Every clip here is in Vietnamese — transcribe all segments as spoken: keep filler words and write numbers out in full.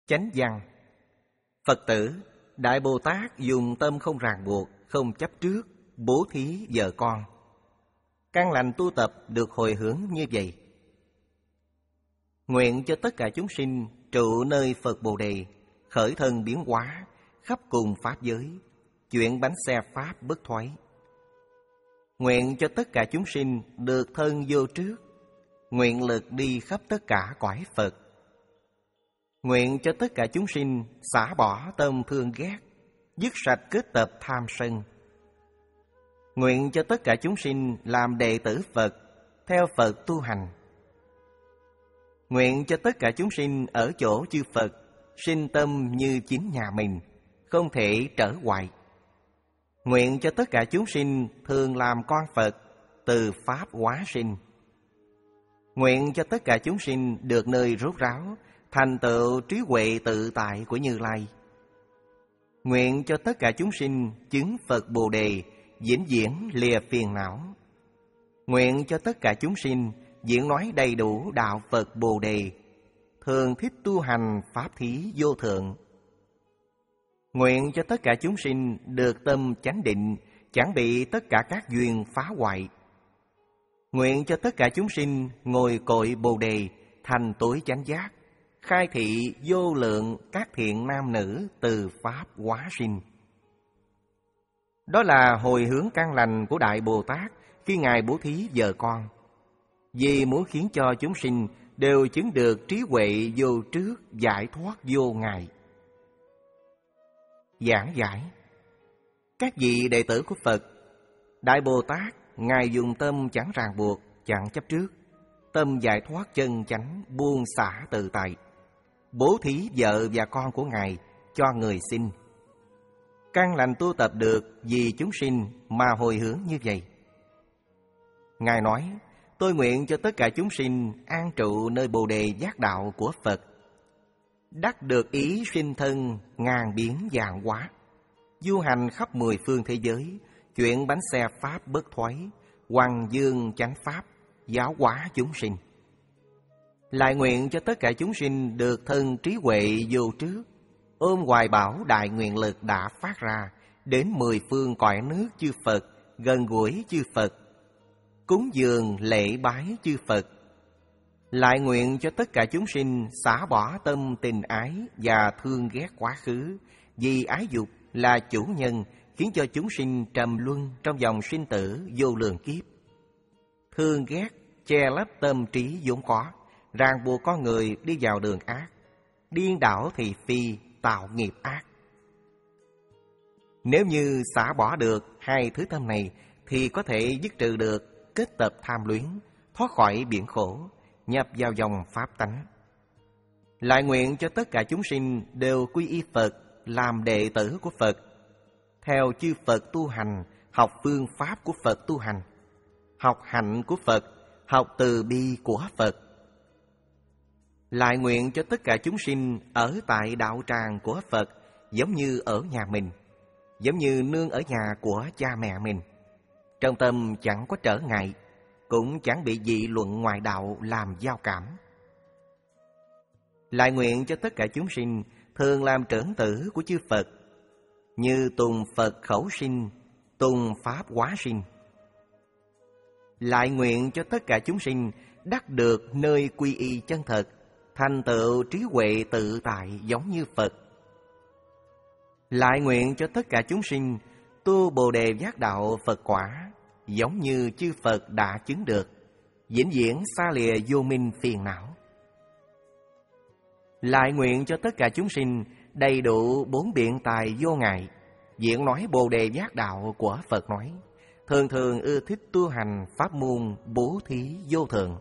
Chánh văn. Phật tử, Đại Bồ Tát dùng tâm không ràng buộc, không chấp trước, bố thí vợ con. Căn lành tu tập được hồi hướng như vậy. Nguyện cho tất cả chúng sinh trụ nơi Phật Bồ Đề, khởi thân biến hóa, khắp cùng Pháp giới, chuyển bánh xe Pháp bất thoái. Nguyện cho tất cả chúng sinh được thân vô trước, nguyện lực đi khắp tất cả cõi Phật. Nguyện cho tất cả chúng sinh xả bỏ tâm thương ghét, dứt sạch kết tập tham sân. Nguyện cho tất cả chúng sinh làm đệ tử Phật, theo Phật tu hành. Nguyện cho tất cả chúng sinh ở chỗ chư Phật, sinh tâm như chính nhà mình, không thể trở hoại. Nguyện cho tất cả chúng sinh thường làm con Phật, từ Pháp hóa sinh. Nguyện cho tất cả chúng sinh được nơi rốt ráo, thành tựu trí huệ tự tại của Như Lai. Nguyện cho tất cả chúng sinh chứng Phật Bồ Đề, vĩnh viễn lìa phiền não. Nguyện cho tất cả chúng sinh diễn nói đầy đủ đạo Phật Bồ Đề, thường thích tu hành pháp thí vô thượng. Nguyện cho tất cả chúng sinh được tâm chánh định, chẳng bị tất cả các duyên phá hoại. Nguyện cho tất cả chúng sinh ngồi cội Bồ Đề, thành tối chánh giác, khai thị vô lượng các thiện nam nữ từ Pháp hóa sinh. Đó là hồi hướng căn lành của Đại Bồ Tát khi Ngài bố thí vợ con, vì muốn khiến cho chúng sinh đều chứng được trí huệ vô trước, giải thoát vô ngại. Giảng giải. Các vị đệ tử của Phật, Đại Bồ Tát Ngài dùng tâm chẳng ràng buộc, chẳng chấp trước, tâm giải thoát chân chánh, buông xả tự tại, bố thí vợ và con của Ngài cho người sinh. Căn lành tu tập được vì chúng sinh mà hồi hướng như vậy. Ngài nói, tôi nguyện cho tất cả chúng sinh an trụ nơi Bồ Đề giác đạo của Phật, đắc được ý sinh thân ngàn biến vạn hóa, du hành khắp mười phương thế giới, chuyển bánh xe Pháp bất thoái, hoằng dương chánh Pháp, giáo hóa chúng sinh. Lại nguyện cho tất cả chúng sinh được thân trí huệ vô trước, ôm hoài bảo đại nguyện lực đã phát ra, đến mười phương cõi nước chư Phật, gần gũi chư Phật, cúng dường lễ bái chư Phật. Lại nguyện cho tất cả chúng sinh xả bỏ tâm tình ái và thương ghét quá khứ, vì ái dục là chủ nhân khiến cho chúng sinh trầm luân trong dòng sinh tử vô lượng kiếp. Thương ghét che lấp tâm trí vốn có, ràng buộc con người đi vào đường ác, điên đảo thị phi, tạo nghiệp ác. Nếu như xả bỏ được hai thứ tâm này thì có thể dứt trừ được kết tập tham luyến, thoát khỏi biển khổ, nhập vào dòng pháp tánh. Lại nguyện cho tất cả chúng sinh đều quy y Phật, làm đệ tử của Phật, theo chư Phật tu hành, học phương pháp của Phật tu hành, học hạnh của Phật, học từ bi của Phật. Lại nguyện cho tất cả chúng sinh ở tại đạo tràng của Phật giống như ở nhà mình, giống như nương ở nhà của cha mẹ mình. Trong tâm chẳng có trở ngại, cũng chẳng bị dị luận ngoại đạo làm giao cảm. Lại nguyện cho tất cả chúng sinh thường làm trưởng tử của chư Phật, như tùng Phật khẩu sinh, tùng Pháp hóa sinh. Lại nguyện cho tất cả chúng sinh đắc được nơi quy y chân thật, thành tựu trí huệ tự tại giống như Phật. Lại nguyện cho tất cả chúng sinh tu Bồ Đề giác đạo Phật quả, giống như chư Phật đã chứng được, vĩnh viễn xa lìa vô minh phiền não. Lại nguyện cho tất cả chúng sinh đầy đủ bốn biện tài vô ngại, diễn nói Bồ Đề giác đạo của Phật nói, thường thường ưa thích tu hành pháp môn bố thí vô thượng.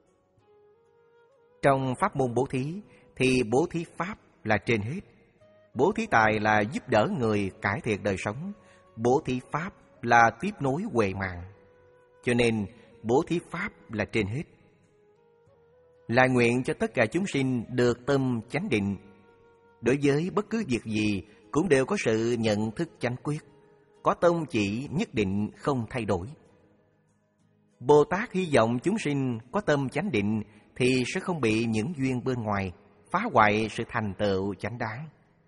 Trong pháp môn bố thí thì bố thí pháp là trên hết, bố thí tài là giúp đỡ người cải thiện đời sống, bố thí pháp là tiếp nối huệ mạng, cho nên bố thí pháp là trên hết. Lại nguyện cho tất cả chúng sinh được tâm chánh định, đối với bất cứ việc gì cũng đều có sự nhận thức chánh quyết, có tông chỉ nhất định không thay đổi. Bồ Tát hy vọng chúng sinh có tâm chánh định thì sẽ không bị những duyên bên ngoài phá hoại sự thành tựu chánh đáng.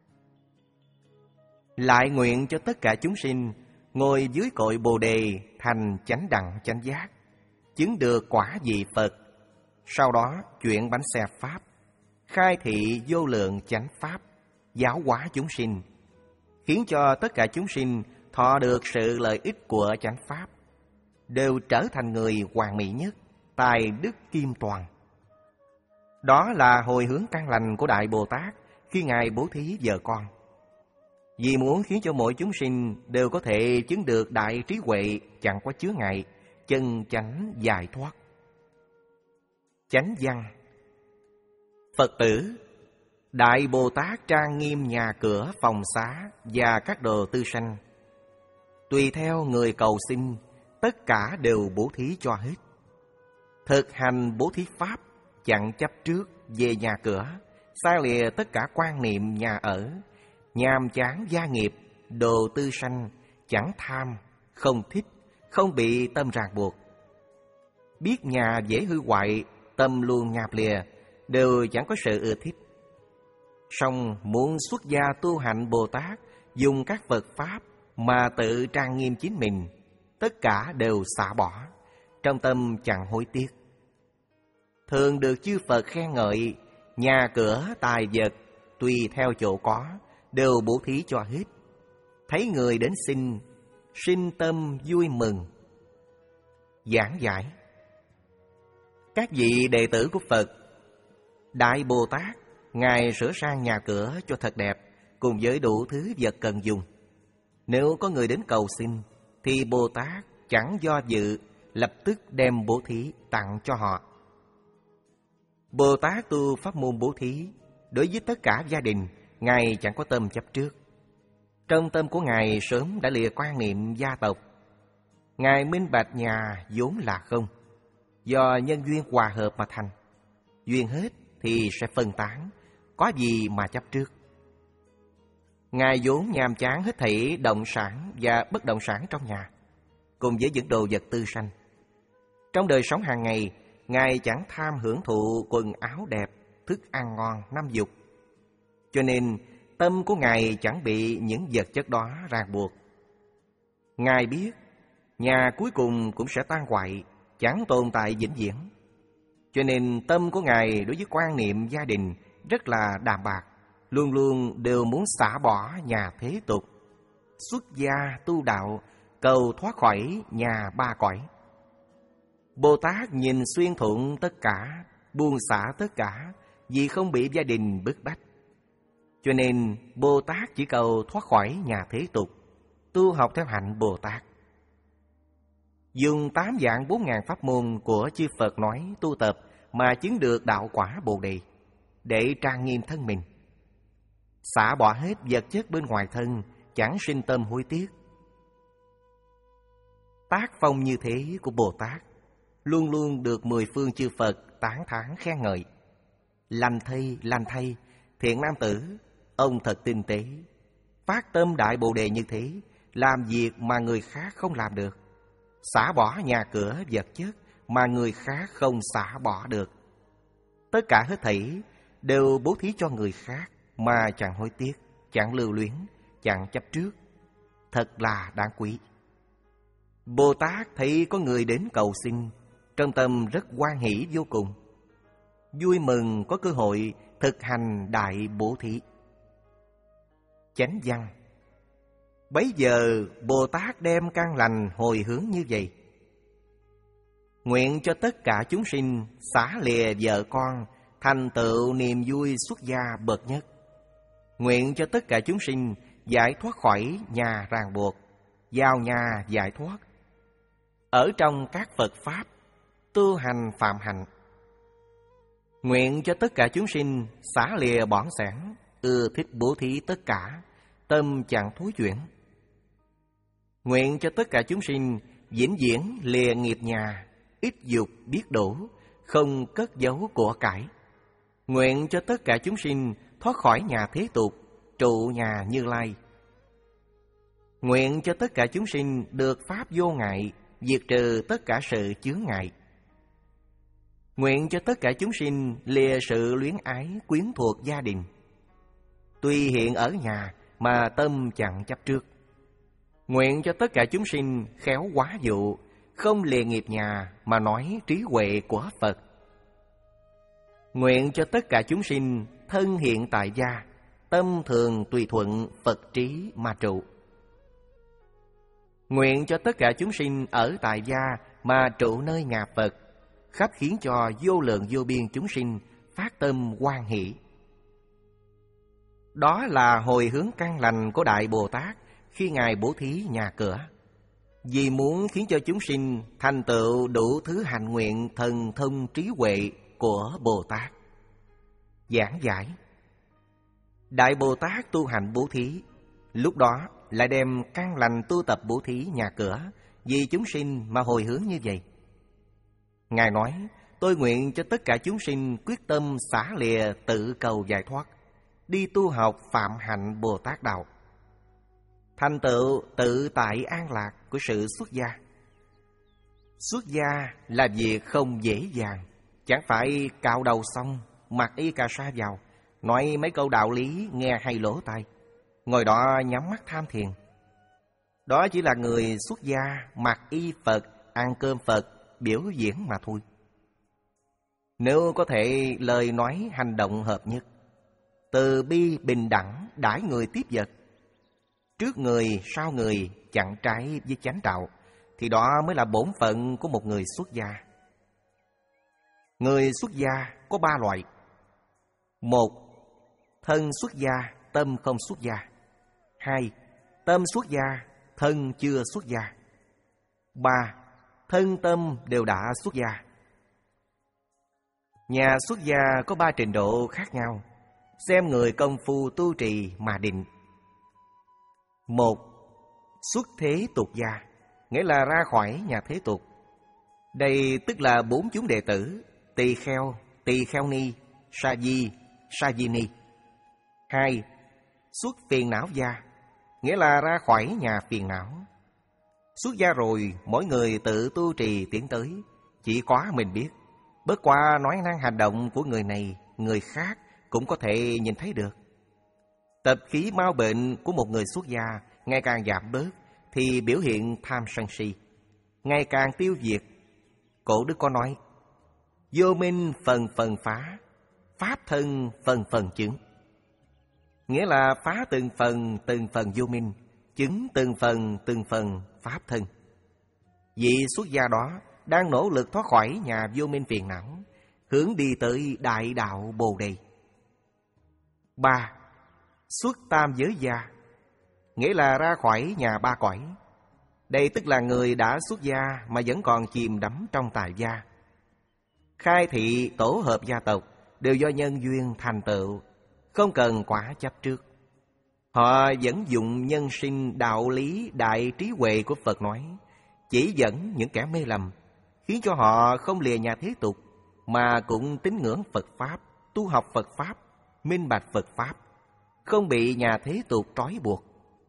Lại nguyện cho tất cả chúng sinh ngồi dưới cội Bồ đề thành chánh đẳng chánh giác, chứng được quả vị Phật. Sau đó chuyển bánh xe pháp, khai thị vô lượng chánh pháp, giáo hóa chúng sinh, khiến cho tất cả chúng sinh thọ được sự lợi ích của chánh pháp, đều trở thành người hoàn mỹ nhất, tài đức kim toàn. Đó là hồi hướng căn lành của Đại Bồ Tát khi Ngài bố thí vợ con. Vì muốn khiến cho mỗi chúng sinh đều có thể chứng được đại trí huệ chẳng có chướng ngại, chân chánh giải thoát. Chánh văn. Phật tử, Đại Bồ Tát trang nghiêm nhà cửa phòng xá và các đồ tư sanh. Tùy theo người cầu xin, tất cả đều bố thí cho hết. Thực hành bố thí pháp, chẳng chấp trước về nhà cửa, xa lìa tất cả quan niệm nhà ở, nhàm chán gia nghiệp, đồ tư sanh, chẳng tham, không thích, không bị tâm ràng buộc. Biết nhà dễ hư hoại, tâm luôn nhạp lìa, đều chẳng có sự ưa thích. Song muốn xuất gia tu hạnh Bồ Tát, dùng các Phật Pháp mà tự trang nghiêm chính mình, tất cả đều xả bỏ, trong tâm chẳng hối tiếc. Thường được chư Phật khen ngợi, nhà cửa tài vật, tùy theo chỗ có, đều bố thí cho hết. Thấy người đến xin, sinh tâm vui mừng. Giảng giải. Các vị đệ tử của Phật, Đại Bồ Tát, Ngài sửa sang nhà cửa cho thật đẹp, cùng với đủ thứ vật cần dùng. Nếu có người đến cầu xin, thì Bồ Tát chẳng do dự, lập tức đem bố thí tặng cho họ. Bồ Tát tu pháp môn bố thí, đối với tất cả gia đình, Ngài chẳng có tâm chấp trước. Trong tâm của Ngài sớm đã lìa quan niệm gia tộc. Ngài minh bạch nhà vốn là không, do nhân duyên hòa hợp mà thành. Duyên hết thì sẽ phân tán, có gì mà chấp trước. Ngài vốn nhàm chán hết thảy động sản và bất động sản trong nhà, cùng với những đồ vật tư sanh. Trong đời sống hàng ngày, Ngài chẳng tham hưởng thụ quần áo đẹp, thức ăn ngon, năm dục. Cho nên tâm của Ngài chẳng bị những vật chất đó ràng buộc. Ngài biết nhà cuối cùng cũng sẽ tan hoại, chẳng tồn tại vĩnh viễn. Cho nên tâm của Ngài đối với quan niệm gia đình rất là đạm bạc, luôn luôn đều muốn xả bỏ nhà thế tục, xuất gia tu đạo, cầu thoát khỏi nhà ba cõi. Bồ Tát nhìn xuyên thủng tất cả, buông xả tất cả, vì không bị gia đình bức bách. Cho nên Bồ Tát chỉ cầu thoát khỏi nhà thế tục, tu học theo hạnh Bồ Tát. Dùng tám dạng bốn ngàn pháp môn của chư Phật nói tu tập mà chứng được đạo quả Bồ Đề, để trang nghiêm thân mình. Xả bỏ hết vật chất bên ngoài thân, chẳng sinh tâm hối tiếc. Tác phong như thế của Bồ Tát luôn luôn được mười phương chư Phật tán thán khen ngợi. Lành thay, lành thay, thiện nam tử, ông thật tinh tế. Phát tâm đại Bồ Đề như thế, làm việc mà người khác không làm được. Xả bỏ nhà cửa vật chất mà người khác không xả bỏ được. Tất cả hết thảy đều bố thí cho người khác mà chẳng hối tiếc, chẳng lưu luyến, chẳng chấp trước. Thật là đáng quý. Bồ Tát thấy có người đến cầu xin, trong tâm rất hoan hỷ vô cùng, vui mừng có cơ hội thực hành đại bố thí. Chánh văn. Bấy giờ Bồ Tát đem căn lành hồi hướng như vậy: nguyện cho tất cả chúng sinh xả lìa vợ con, thành tựu niềm vui xuất gia bậc nhất. Nguyện cho tất cả chúng sinh giải thoát khỏi nhà ràng buộc, vào nhà giải thoát. Ở trong các Phật Pháp, tu hành phạm hạnh. Nguyện cho tất cả chúng sinh xả lìa bỏng sẻn, ưa thích bố thí tất cả, tâm chẳng thối chuyển. Nguyện cho tất cả chúng sinh vĩnh viễn lìa nghiệp nhà, ít dục biết đủ, không cất giấu của cải. Nguyện cho tất cả chúng sinh thoát khỏi nhà thế tục, trụ nhà Như Lai. Nguyện cho tất cả chúng sinh được pháp vô ngại, diệt trừ tất cả sự chướng ngại. Nguyện cho tất cả chúng sinh lìa sự luyến ái quyến thuộc gia đình. Tuy hiện ở nhà mà tâm chẳng chấp trước. Nguyện cho tất cả chúng sinh khéo hóa dụ, không lìa nghiệp nhà mà nói trí huệ của Phật. Nguyện cho tất cả chúng sinh thân hiện tại gia, tâm thường tùy thuận Phật trí mà trụ. Nguyện cho tất cả chúng sinh ở tại gia mà trụ nơi nhà Phật, khắp khiến cho vô lượng vô biên chúng sinh phát tâm hoan hỷ. Đó là hồi hướng căn lành của Đại Bồ Tát khi Ngài bố thí nhà cửa, vì muốn khiến cho chúng sinh thành tựu đủ thứ hạnh nguyện thần thông trí huệ của Bồ Tát. Giảng giải: Đại Bồ Tát tu hành bố thí, lúc đó lại đem căn lành tu tập bố thí nhà cửa vì chúng sinh mà hồi hướng như vậy. Ngài nói: tôi nguyện cho tất cả chúng sinh quyết tâm xả lìa tự cầu giải thoát, đi tu học phạm hạnh Bồ Tát đạo, thành tựu tự tại an lạc của sự xuất gia. Xuất gia là việc không dễ dàng, chẳng phải cạo đầu xong mặc y cà sa vào, nói mấy câu đạo lý nghe hay lỗ tai, ngồi đó nhắm mắt tham thiền. Đó chỉ là người xuất gia mặc y Phật, ăn cơm Phật, biểu diễn mà thôi. Nếu có thể lời nói hành động hợp nhất, từ bi bình đẳng đãi người tiếp vật, trước người sau người chặn trái với chánh đạo, thì đó mới là bổn phận của một người xuất gia. Người xuất gia có ba loại. Một, thân xuất gia, tâm không xuất gia. Hai, tâm xuất gia, thân chưa xuất gia. Ba, thân tâm đều đã xuất gia. Nhà xuất gia có ba trình độ khác nhau, xem người công phu tu trì mà định. Một, xuất thế tục gia, nghĩa là ra khỏi nhà thế tục. Đây tức là bốn chúng đệ tử: tỳ kheo, tỳ kheo ni, sa di, sa di ni. Hai, xuất phiền não gia, nghĩa là ra khỏi nhà phiền não. Xuất gia rồi, mỗi người tự tu trì tiến tới, chỉ có mình biết. Bất qua nói năng hành động của người này, người khác cũng có thể nhìn thấy được. Tập khí mau bệnh của một người xuất gia ngày càng giảm bớt, thì biểu hiện tham sân si ngày càng tiêu diệt. Cổ đức có nói: vô minh phần phần phá, pháp thân phần phần chứng. Nghĩa là phá từng phần từng phần vô minh, chứng từng phần từng phần pháp thân. Vị xuất gia đó đang nỗ lực thoát khỏi nhà vô minh phiền não, hướng đi tới đại đạo Bồ Đề. Ba, xuất tam giới gia, nghĩa là ra khỏi nhà ba cõi. Đây tức là người đã xuất gia mà vẫn còn chìm đắm trong tài gia. Khai thị tổ hợp gia tộc đều do nhân duyên thành tựu, không cần quả chấp trước. Họ vẫn dụng nhân sinh đạo lý đại trí huệ của Phật nói, chỉ dẫn những kẻ mê lầm, khiến cho họ không lìa nhà thế tục, mà cũng tín ngưỡng Phật Pháp, tu học Phật Pháp, minh bạch Phật Pháp, không bị nhà thế tục trói buộc.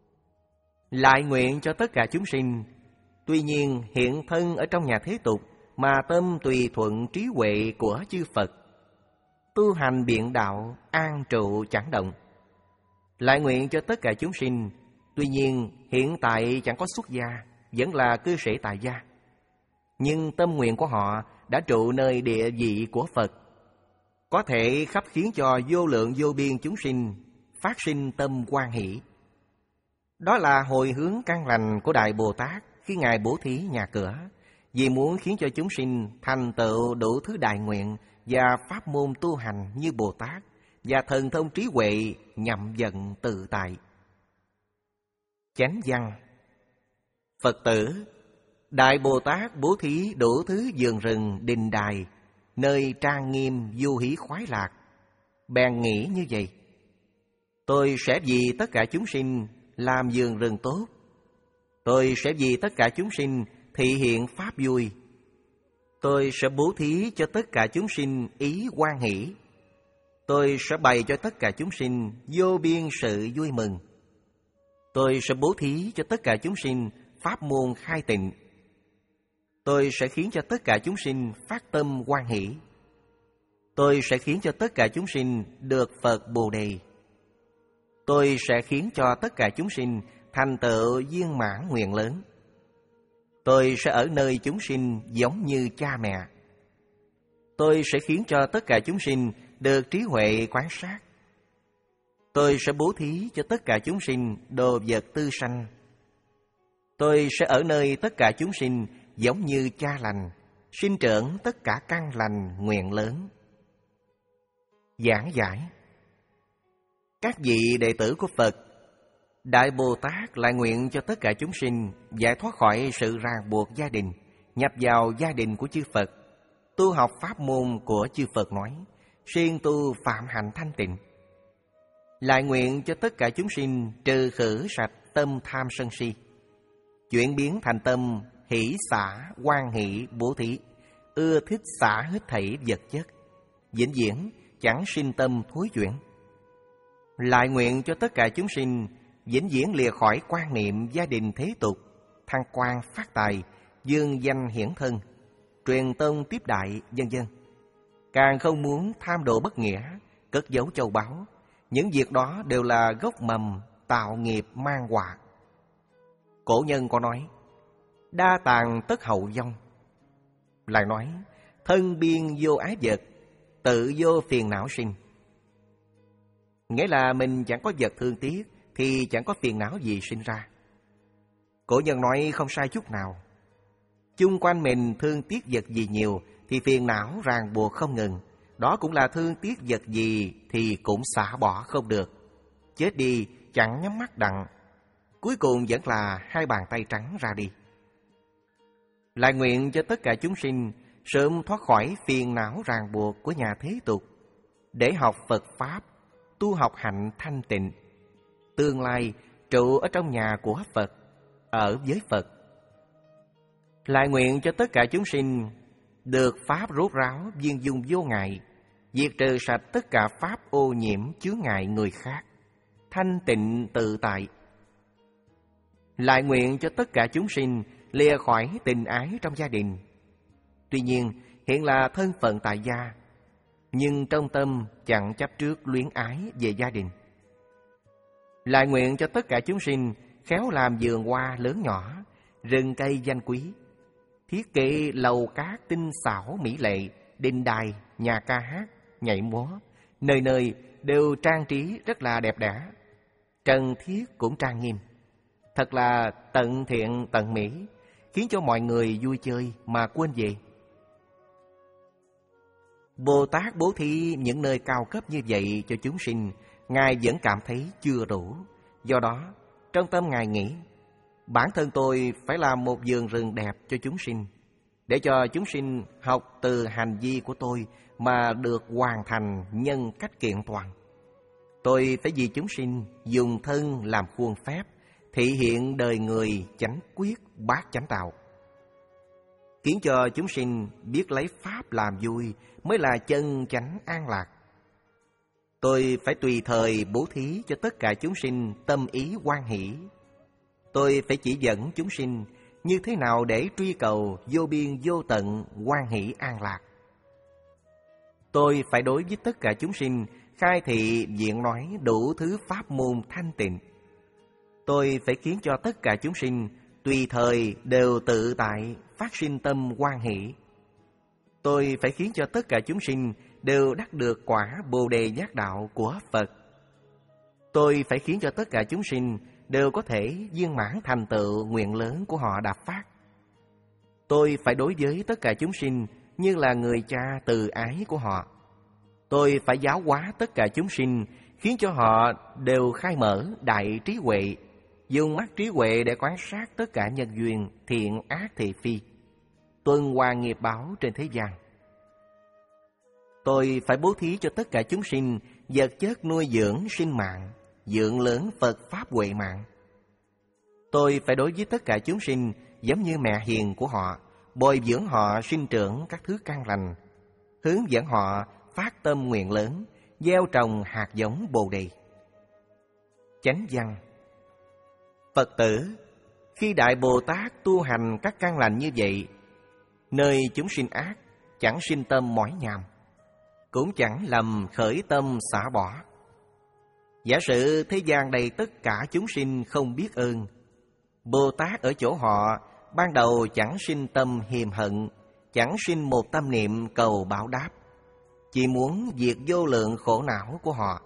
Lại nguyện cho tất cả chúng sinh, tuy nhiên hiện thân ở trong nhà thế tục, mà tâm tùy thuận trí huệ của chư Phật, tu hành biện đạo, an trụ chẳng động. Lại nguyện cho tất cả chúng sinh, tuy nhiên hiện tại chẳng có xuất gia, vẫn là cư sĩ tại gia, nhưng tâm nguyện của họ đã trụ nơi địa vị của Phật, có thể khắp khiến cho vô lượng vô biên chúng sinh phát sinh tâm hoan hỷ. Đó là hồi hướng căn lành của Đại Bồ Tát khi Ngài bố thí nhà cửa, vì muốn khiến cho chúng sinh thành tựu đủ thứ đại nguyện và pháp môn tu hành như Bồ Tát, và thần thông trí huệ nhậm vận tự tại. Chánh văn: Phật tử, Đại Bồ Tát bố thí đủ thứ vườn rừng đình đài, nơi trang nghiêm du hí khoái lạc, bèn nghĩ như vậy: tôi sẽ vì tất cả chúng sinh làm vườn rừng tốt, tôi sẽ vì tất cả chúng sinh thị hiện pháp vui, tôi sẽ bố thí cho tất cả chúng sinh ý hoan hỷ, tôi sẽ bày cho tất cả chúng sinh vô biên sự vui mừng, tôi sẽ bố thí cho tất cả chúng sinh pháp môn khai tịnh, tôi sẽ khiến cho tất cả chúng sinh phát tâm hoan hỷ, Tôi sẽ khiến cho tất cả chúng sinh được Phật Bồ Đề. Tôi sẽ khiến cho tất cả chúng sinh thành tựu viên mãn nguyện lớn. Tôi sẽ ở nơi chúng sinh giống như cha mẹ. Tôi sẽ khiến cho tất cả chúng sinh được trí huệ quán sát. Tôi sẽ bố thí cho tất cả chúng sinh đồ vật tư sanh. Tôi sẽ ở nơi tất cả chúng sinh giống như cha lành, sinh trưởng tất cả căn lành nguyện lớn. Giảng giải. Các vị đệ tử của Phật, Đại Bồ Tát lại nguyện cho tất cả chúng sinh giải thoát khỏi sự ràng buộc gia đình, nhập vào gia đình của chư Phật, tu học pháp môn của chư Phật nói, siêng tu phạm hạnh thanh tịnh. Lại nguyện cho tất cả chúng sinh trừ khử sạch tâm tham sân si, chuyển biến thành tâm hỷ xả hoan hỷ bố thí, ưa thích xả hết thảy vật chất, vĩnh viễn chẳng sinh tâm thối chuyển. Lại nguyện cho tất cả chúng sinh vĩnh viễn lìa khỏi quan niệm gia đình thế tục, thăng quan phát tài, dương danh hiển thân, truyền tông tiếp đại, vân vân. Càng không muốn tham độ bất nghĩa, cất giấu châu báu. Những việc đó đều là gốc mầm tạo nghiệp mang họa. Cổ nhân có nói, đa tàng tất hậu vong. Lại nói, thân biên vô ái vật, tự vô phiền não sinh. Nghĩa là mình chẳng có vật thương tiếc thì chẳng có phiền não gì sinh ra. Cổ nhân nói không sai chút nào. Chung quanh mình thương tiếc vật gì nhiều thì phiền não ràng buộc không ngừng. Đó cũng là thương tiếc vật gì thì cũng xả bỏ không được. Chết đi chẳng nhắm mắt đặng, cuối cùng vẫn là hai bàn tay trắng ra đi. Lại nguyện cho tất cả chúng sinh sớm thoát khỏi phiền não ràng buộc của nhà thế tục, để học Phật Pháp, tu học hạnh thanh tịnh, tương lai trụ ở trong nhà của Phật, ở với Phật. Lại nguyện cho tất cả chúng sinh được Pháp rốt ráo viên dung vô ngại, diệt trừ sạch tất cả Pháp ô nhiễm chướng ngại người khác, thanh tịnh tự tại. Lại nguyện cho tất cả chúng sinh lìa khỏi tình ái trong gia đình. Tuy nhiên hiện là thân phận tại gia, nhưng trong tâm chẳng chấp trước luyến ái về gia đình. Lại nguyện cho tất cả chúng sinh khéo làm vườn hoa lớn nhỏ, rừng cây danh quý, thiết kế lầu cát tinh xảo mỹ lệ, đình đài, nhà ca hát, nhảy múa, nơi nơi đều trang trí rất là đẹp đẽ, trần thiết cũng trang nghiêm, thật là tận thiện tận mỹ, khiến cho mọi người vui chơi mà quên về. Bồ Tát bố thí những nơi cao cấp như vậy cho chúng sinh, Ngài vẫn cảm thấy chưa đủ. Do đó, trong tâm Ngài nghĩ, bản thân tôi phải làm một vườn rừng đẹp cho chúng sinh, để cho chúng sinh học từ hành vi của tôi mà được hoàn thành nhân cách kiện toàn. Tôi phải vì chúng sinh dùng thân làm khuôn phép, thị hiện đời người chánh quyết bát chánh đạo, khiến cho chúng sinh biết lấy Pháp làm vui mới là chân chánh an lạc. Tôi phải tùy thời bố thí cho tất cả chúng sinh tâm ý hoan hỷ. Tôi phải chỉ dẫn chúng sinh như thế nào để truy cầu vô biên vô tận hoan hỷ an lạc. Tôi phải đối với tất cả chúng sinh khai thị diện nói đủ thứ pháp môn thanh tịnh. Tôi phải khiến cho tất cả chúng sinh tùy thời đều tự tại phát sinh tâm hoan hỷ. Tôi phải khiến cho tất cả chúng sinh đều đắc được quả Bồ Đề giác đạo của Phật. Tôi phải khiến cho tất cả chúng sinh đều có thể viên mãn thành tựu nguyện lớn của họ đã phát. Tôi phải đối với tất cả chúng sinh như là người cha từ ái của họ. Tôi phải giáo hóa tất cả chúng sinh, khiến cho họ đều khai mở đại trí huệ, dùng mắt trí huệ để quan sát tất cả nhân duyên thiện ác thị phi, tuần hoàn nghiệp báo trên thế gian. Tôi phải bố thí cho tất cả chúng sinh vật chất nuôi dưỡng sinh mạng, dưỡng lớn Phật Pháp huệ mạng. Tôi phải đối với tất cả chúng sinh giống như mẹ hiền của họ, bồi dưỡng họ sinh trưởng các thứ căn lành, hướng dẫn họ phát tâm nguyện lớn, gieo trồng hạt giống Bồ Đề. Chánh văn. Phật tử, khi Đại Bồ Tát tu hành các căn lành như vậy, nơi chúng sinh ác chẳng sinh tâm mỏi nhàm, cũng chẳng lầm khởi tâm xả bỏ. Giả sử thế gian đầy tất cả chúng sinh không biết ơn, Bồ Tát ở chỗ họ ban đầu chẳng sinh tâm hiềm hận, chẳng sinh một tâm niệm cầu báo đáp, chỉ muốn diệt vô lượng khổ não của họ.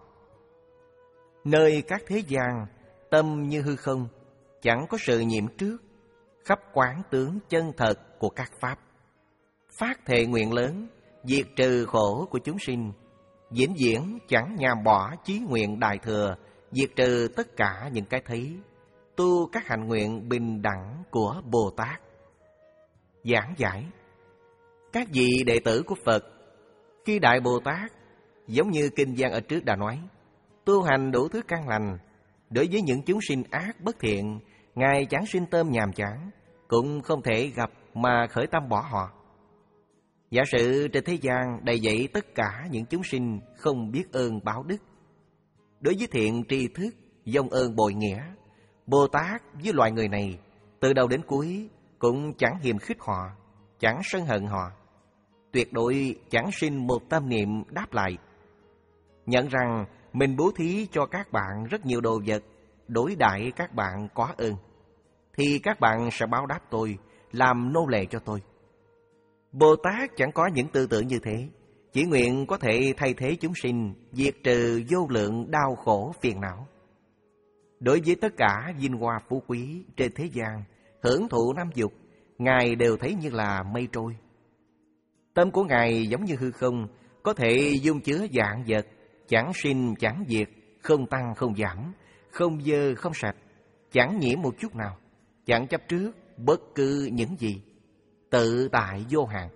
Nơi các thế gian, tâm như hư không, chẳng có sự nhiễm trước, khắp quán tướng chân thật của các pháp. Phát thệ nguyện lớn, diệt trừ khổ của chúng sinh, vĩnh viễn chẳng nhàm bỏ chí nguyện đại thừa, diệt trừ tất cả những cái thấy, tu các hạnh nguyện bình đẳng của Bồ Tát. Giảng giải: các vị đệ tử của Phật, khi Đại Bồ Tát, giống như kinh văn ở trước đã nói, tu hành đủ thứ căn lành, đối với những chúng sinh ác bất thiện, Ngài chẳng sinh tâm nhàm chán, cũng không thể gặp mà khởi tâm bỏ họ. Giả sử trên thế gian đầy dẫy tất cả những chúng sinh không biết ơn báo đức, đối với thiện tri thức, dông ơn bội nghĩa, Bồ Tát với loài người này, từ đầu đến cuối cũng chẳng hiềm khích họ, chẳng sân hận họ, tuyệt đối chẳng sinh một tâm niệm đáp lại. Nhận rằng mình bố thí cho các bạn rất nhiều đồ vật, đối đãi các bạn có ơn, thì các bạn sẽ báo đáp tôi, làm nô lệ cho tôi. Bồ Tát chẳng có những tư tưởng như thế, chỉ nguyện có thể thay thế chúng sinh, diệt trừ vô lượng đau khổ phiền não. Đối với tất cả vinh hoa phú quý trên thế gian, hưởng thụ năm dục, Ngài đều thấy như là mây trôi. Tâm của Ngài giống như hư không, có thể dung chứa vạn vật, chẳng sinh chẳng diệt, không tăng không giảm, không dơ không sạch, chẳng nhiễm một chút nào, chẳng chấp trước bất cứ những gì, tự tại vô hạn.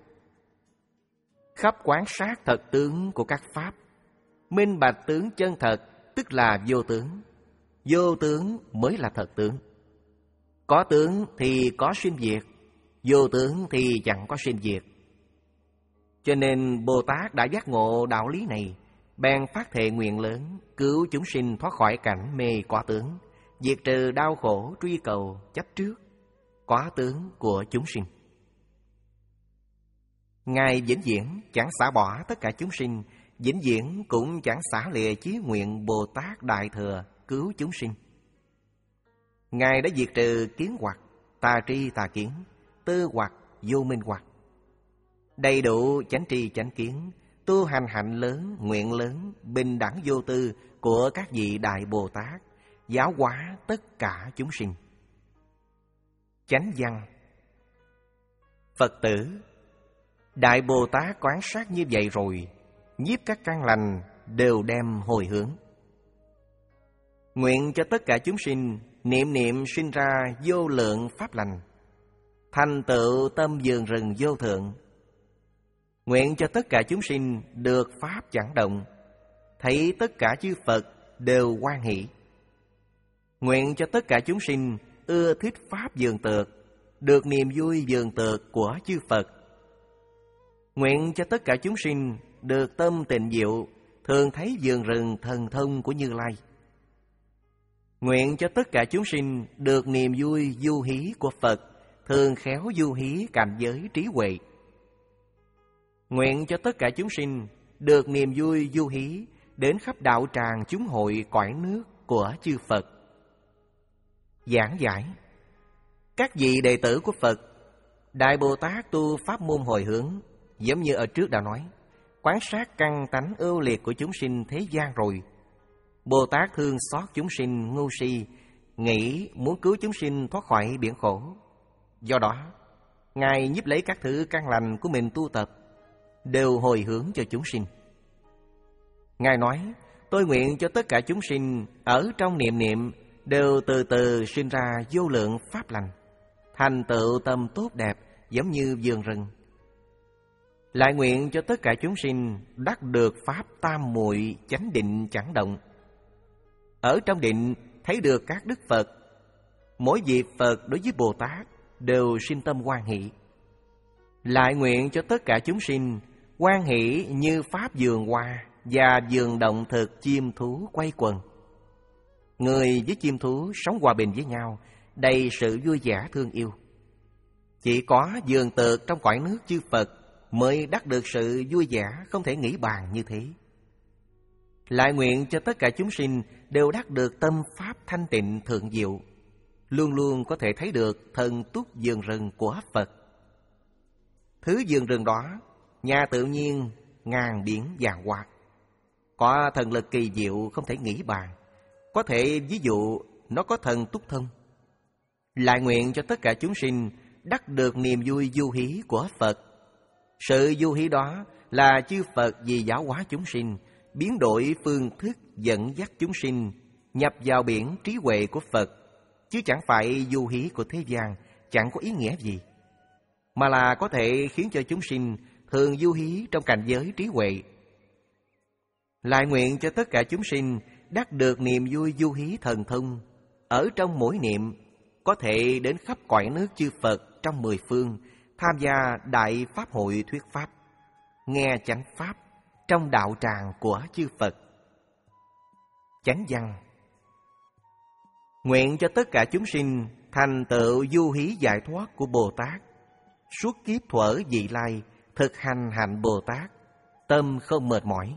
Khắp quán sát thật tướng của các pháp, minh bạch tướng chân thật, tức là vô tướng. Vô tướng mới là thật tướng. Có tướng thì có sinh diệt, vô tướng thì chẳng có sinh diệt. Cho nên Bồ Tát đã giác ngộ đạo lý này, bèn phát thệ nguyện lớn, cứu chúng sinh thoát khỏi cảnh mê quá tướng, diệt trừ đau khổ truy cầu chấp trước quá tướng của chúng sinh. Ngài vĩnh viễn chẳng xả bỏ tất cả chúng sinh, vĩnh viễn cũng chẳng xả lìa chí nguyện Bồ Tát Đại Thừa cứu chúng sinh. Ngài đã diệt trừ kiến hoặc, tà tri tà kiến, tư hoặc, vô minh hoặc, đầy đủ chánh tri chánh kiến, tu hành hạnh lớn, nguyện lớn, bình đẳng vô tư của các vị Đại Bồ Tát, giáo hóa tất cả chúng sinh. Chánh văn: Phật tử, Đại Bồ Tát quán sát như vậy rồi, nhiếp các căn lành đều đem hồi hướng. Nguyện cho tất cả chúng sinh niệm niệm sinh ra vô lượng pháp lành, thành tựu tâm vườn rừng vô thượng. Nguyện cho tất cả chúng sinh được pháp chẳng động, thấy tất cả chư Phật đều hoan hỷ. Nguyện cho tất cả chúng sinh ưa thích pháp vườn tược, được niềm vui vườn tược của chư Phật. Nguyện cho tất cả chúng sinh được tâm tịnh diệu, thường thấy vườn rừng thần thông của Như Lai. Nguyện cho tất cả chúng sinh được niềm vui du hí của Phật, thường khéo du hí cảnh giới trí huệ. Nguyện cho tất cả chúng sinh được niềm vui du hí đến khắp đạo tràng chúng hội cõi nước của chư Phật. Giảng giải: các vị đệ tử của Phật, Đại Bồ Tát tu pháp môn hồi hướng, giống như ở trước đã nói, quán sát căn tánh ưu liệt của chúng sinh thế gian rồi. Bồ Tát thương xót chúng sinh ngu si, nghĩ muốn cứu chúng sinh thoát khỏi biển khổ. Do đó, Ngài nhiếp lấy các thứ căn lành của mình tu tập, đều hồi hướng cho chúng sinh. Ngài nói, tôi nguyện cho tất cả chúng sinh ở trong niệm niệm đều từ từ sinh ra vô lượng pháp lành, thành tựu tâm tốt đẹp giống như vườn rừng. Lại nguyện cho tất cả chúng sinh đắc được pháp tam muội chánh định chẳng động. Ở trong định thấy được các đức Phật, mỗi vị Phật đối với Bồ Tát đều sinh tâm hoan hỷ. Lại nguyện cho tất cả chúng sinh hoan hỷ như pháp vườn hoa và vườn động thực chim thú quay quần. Người với chim thú sống hòa bình với nhau, đầy sự vui vẻ thương yêu. Chỉ có vườn tược trong cõi nước chư Phật mới đắc được sự vui vẻ không thể nghĩ bàn như thế. Lại nguyện cho tất cả chúng sinh đều đắc được tâm pháp thanh tịnh thượng diệu, luôn luôn có thể thấy được thần túc vườn rừng của Phật. Thứ vườn rừng đó, nhà tự nhiên ngàn biển vàng hoạt, có thần lực kỳ diệu không thể nghĩ bàn. Có thể ví dụ nó có thần túc thông. Lại nguyện cho tất cả chúng sinh đắc được niềm vui du hí của Phật. Sự du hí đó là chư Phật vì giáo hóa chúng sinh, biến đổi phương thức dẫn dắt chúng sinh nhập vào biển trí huệ của Phật, chứ chẳng phải du hí của thế gian, chẳng có ý nghĩa gì, mà là có thể khiến cho chúng sinh thường du hí trong cảnh giới trí huệ. Lại nguyện cho tất cả chúng sinh đắc được niềm vui du hí thần thông, ở trong mỗi niệm có thể đến khắp cõi nước chư Phật trong mười phương, tham gia đại pháp hội thuyết pháp, nghe chánh pháp trong đạo tràng của chư Phật. Chánh văn: nguyện cho tất cả chúng sinh thành tựu du hí giải thoát của Bồ Tát, suốt kiếp thuở vị lai thực hành hạnh Bồ Tát, tâm không mệt mỏi.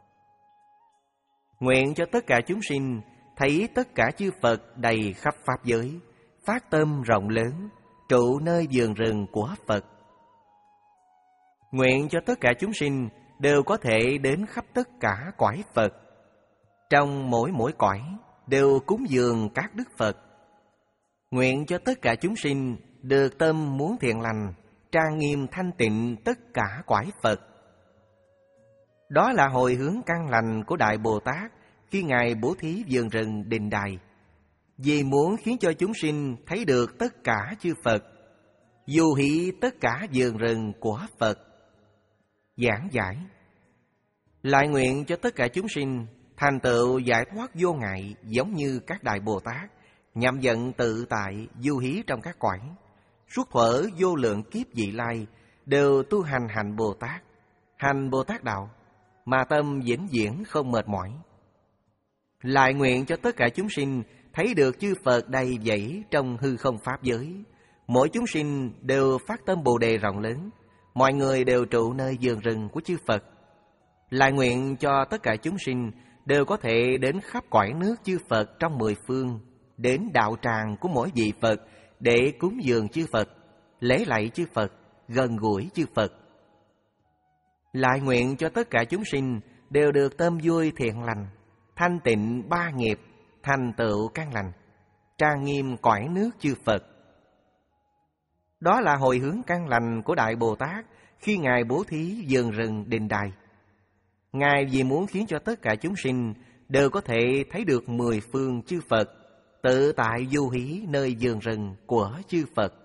Nguyện cho tất cả chúng sinh thấy tất cả chư Phật đầy khắp pháp giới, phát tâm rộng lớn, trụ nơi vườn rừng của Phật. Nguyện cho tất cả chúng sinh đều có thể đến khắp tất cả cõi Phật, trong mỗi mỗi cõi đều cúng dường các đức Phật. Nguyện cho tất cả chúng sinh được tâm muốn thiện lành, trang nghiêm thanh tịnh tất cả cõi Phật. Đó là hồi hướng căn lành của Đại Bồ Tát khi Ngài bố thí vườn rừng Đình Đài, vì muốn khiến cho chúng sinh thấy được tất cả chư Phật, du hí tất cả vườn rừng của Phật. Giảng giải: lại nguyện cho tất cả chúng sinh thành tựu giải thoát vô ngại, giống như các Đại Bồ Tát, nhậm vận tự tại du hí trong các cõi, suốt thuở vô lượng kiếp vị lai đều tu hành hạnh Bồ Tát, hành Bồ Tát đạo, mà tâm vĩnh viễn không mệt mỏi. Lại nguyện cho tất cả chúng sinh thấy được chư Phật đầy dẫy trong hư không pháp giới, mỗi chúng sinh đều phát tâm Bồ Đề rộng lớn, mọi người đều trụ nơi vườn rừng của chư Phật. Lại nguyện cho tất cả chúng sinh đều có thể đến khắp cõi nước chư Phật trong mười phương, đến đạo tràng của mỗi vị Phật để cúng dường chư Phật, lễ lạy chư Phật, gần gũi chư Phật. Lại nguyện cho tất cả chúng sinh đều được tâm vui thiện lành, thanh tịnh ba nghiệp, thành tựu căn lành, trang nghiêm cõi nước chư Phật. Đó là hồi hướng căn lành của Đại Bồ Tát khi Ngài bố thí vườn rừng Đình Đài. Ngài vì muốn khiến cho tất cả chúng sinh đều có thể thấy được mười phương chư Phật, tự tại du hí nơi vườn rừng của chư Phật.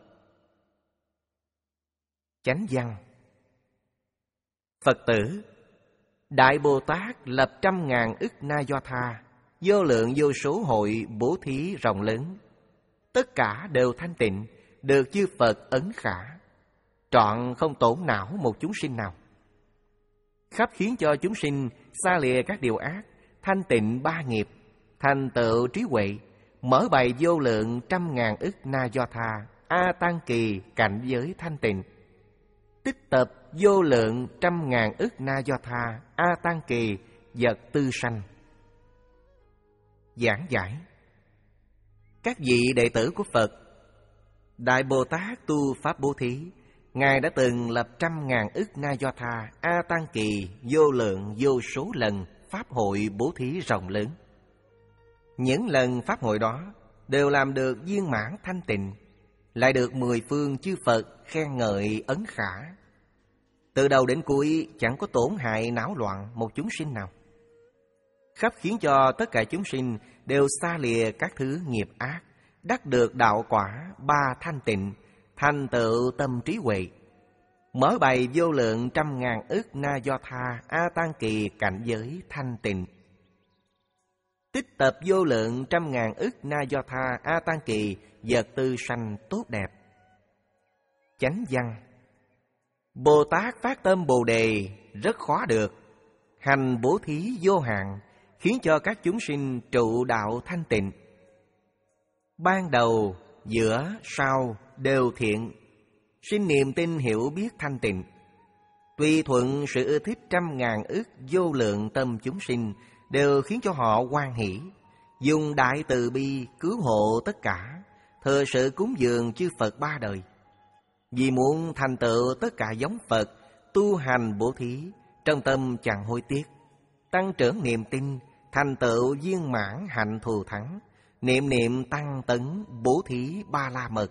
Chánh văn: Phật tử, Đại Bồ Tát lập trăm ngàn ức na do tha, vô lượng vô số hội bố thí rộng lớn, tất cả đều thanh tịnh, được chư Phật ấn khả, trọn không tổn não một chúng sinh nào. Khắp khiến cho chúng sinh xa lìa các điều ác, thanh tịnh ba nghiệp, thành tựu trí huệ, mở bày vô lượng trăm ngàn ức na do tha, a tăng kỳ cảnh giới thanh tịnh, tích tập vô lượng trăm ngàn ức na do tha, a tăng kỳ vật tư sanh. Giảng giải: các vị đệ tử của Phật, Đại Bồ Tát tu pháp bố thí, Ngài đã từng lập trăm ngàn ức na do tha, a tăng kỳ vô lượng vô số lần pháp hội bố thí rộng lớn. Những lần pháp hội đó đều làm được viên mãn thanh tịnh, lại được mười phương chư Phật khen ngợi ấn khả. Từ đầu đến cuối chẳng có tổn hại não loạn một chúng sinh nào. Khắp khiến cho tất cả chúng sinh đều xa lìa các thứ nghiệp ác, đắc được đạo quả ba thanh tịnh, thành tựu tâm trí huệ, mở bày vô lượng trăm ngàn ức na do tha, a tăng kỳ cảnh giới thanh tịnh, tích tập vô lượng trăm ngàn ức na do tha, a tăng kỳ vật tư sanh tốt đẹp. Chánh văn: Bồ Tát phát tâm Bồ Đề rất khó được, hành bố thí vô hạn, khiến cho các chúng sinh trụ đạo thanh tịnh. Ban đầu, giữa, sau đều thiện, sinh niềm tin hiểu biết thanh tịnh. Tùy thuận sự ưa thích trăm ngàn ức vô lượng tâm chúng sinh, đều khiến cho họ hoan hỷ, dùng đại từ bi cứu hộ tất cả, thờ sự cúng dường chư Phật ba đời. Vì muốn thành tựu tất cả giống Phật, tu hành bố thí, trong tâm chẳng hối tiếc, tăng trưởng niềm tin, thành tựu viên mãn hạnh thù thắng, niệm niệm tăng tấn bố thí ba la mật.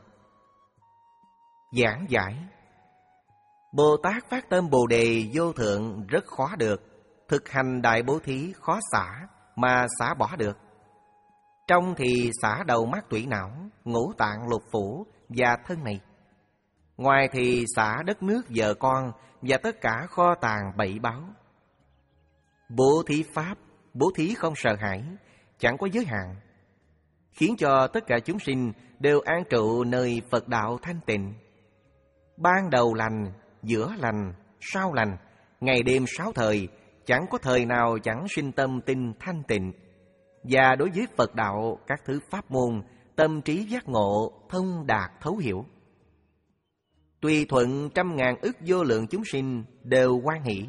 Giảng giải: Bồ Tát phát tâm Bồ Đề vô thượng rất khó được, thực hành đại bố thí khó xả mà xả bỏ được. Trong thì xả đầu mắt tủy não, ngũ tạng lục phủ và thân này. Ngoài thì xả đất nước vợ con và tất cả kho tàng bảy báu. Bố thí pháp, bố thí không sợ hãi, chẳng có giới hạn, khiến cho tất cả chúng sinh đều an trụ nơi Phật đạo thanh tịnh. Ban đầu lành, giữa lành, sau lành, ngày đêm sáu thời, chẳng có thời nào chẳng sinh tâm tinh thanh tịnh. Và đối với Phật đạo, các thứ pháp môn, tâm trí giác ngộ, thông đạt thấu hiểu. Tùy thuận trăm ngàn ức vô lượng chúng sinh đều hoan hỷ.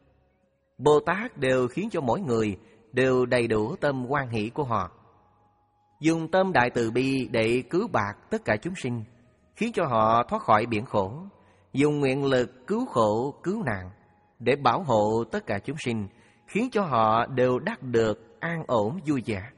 Bồ Tát đều khiến cho mỗi người đều đầy đủ tâm hoan hỷ của họ. Dùng tâm đại từ bi để cứu bạc tất cả chúng sinh, khiến cho họ thoát khỏi biển khổ. Dùng nguyện lực cứu khổ, cứu nạn để bảo hộ tất cả chúng sinh, khiến cho họ đều đắc được an ổn vui vẻ.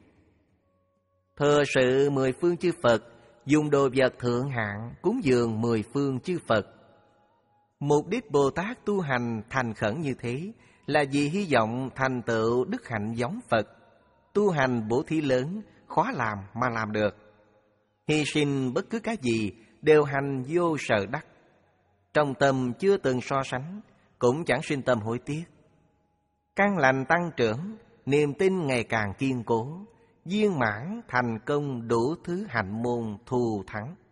Thờ sự mười phương chư Phật, dùng đồ vật thượng hạng cúng dường mười phương chư Phật. Mục đích Bồ Tát tu hành thành khẩn như thế là vì hy vọng thành tựu đức hạnh giống Phật. Tu hành bố thí lớn, khó làm mà làm được. Hy sinh bất cứ cái gì đều hành vô sợ đắc. Trong tâm chưa từng so sánh, cũng chẳng sinh tâm hối tiếc. Căn lành tăng trưởng, niềm tin ngày càng kiên cố, viên mãn thành công đủ thứ hạnh môn thù thắng.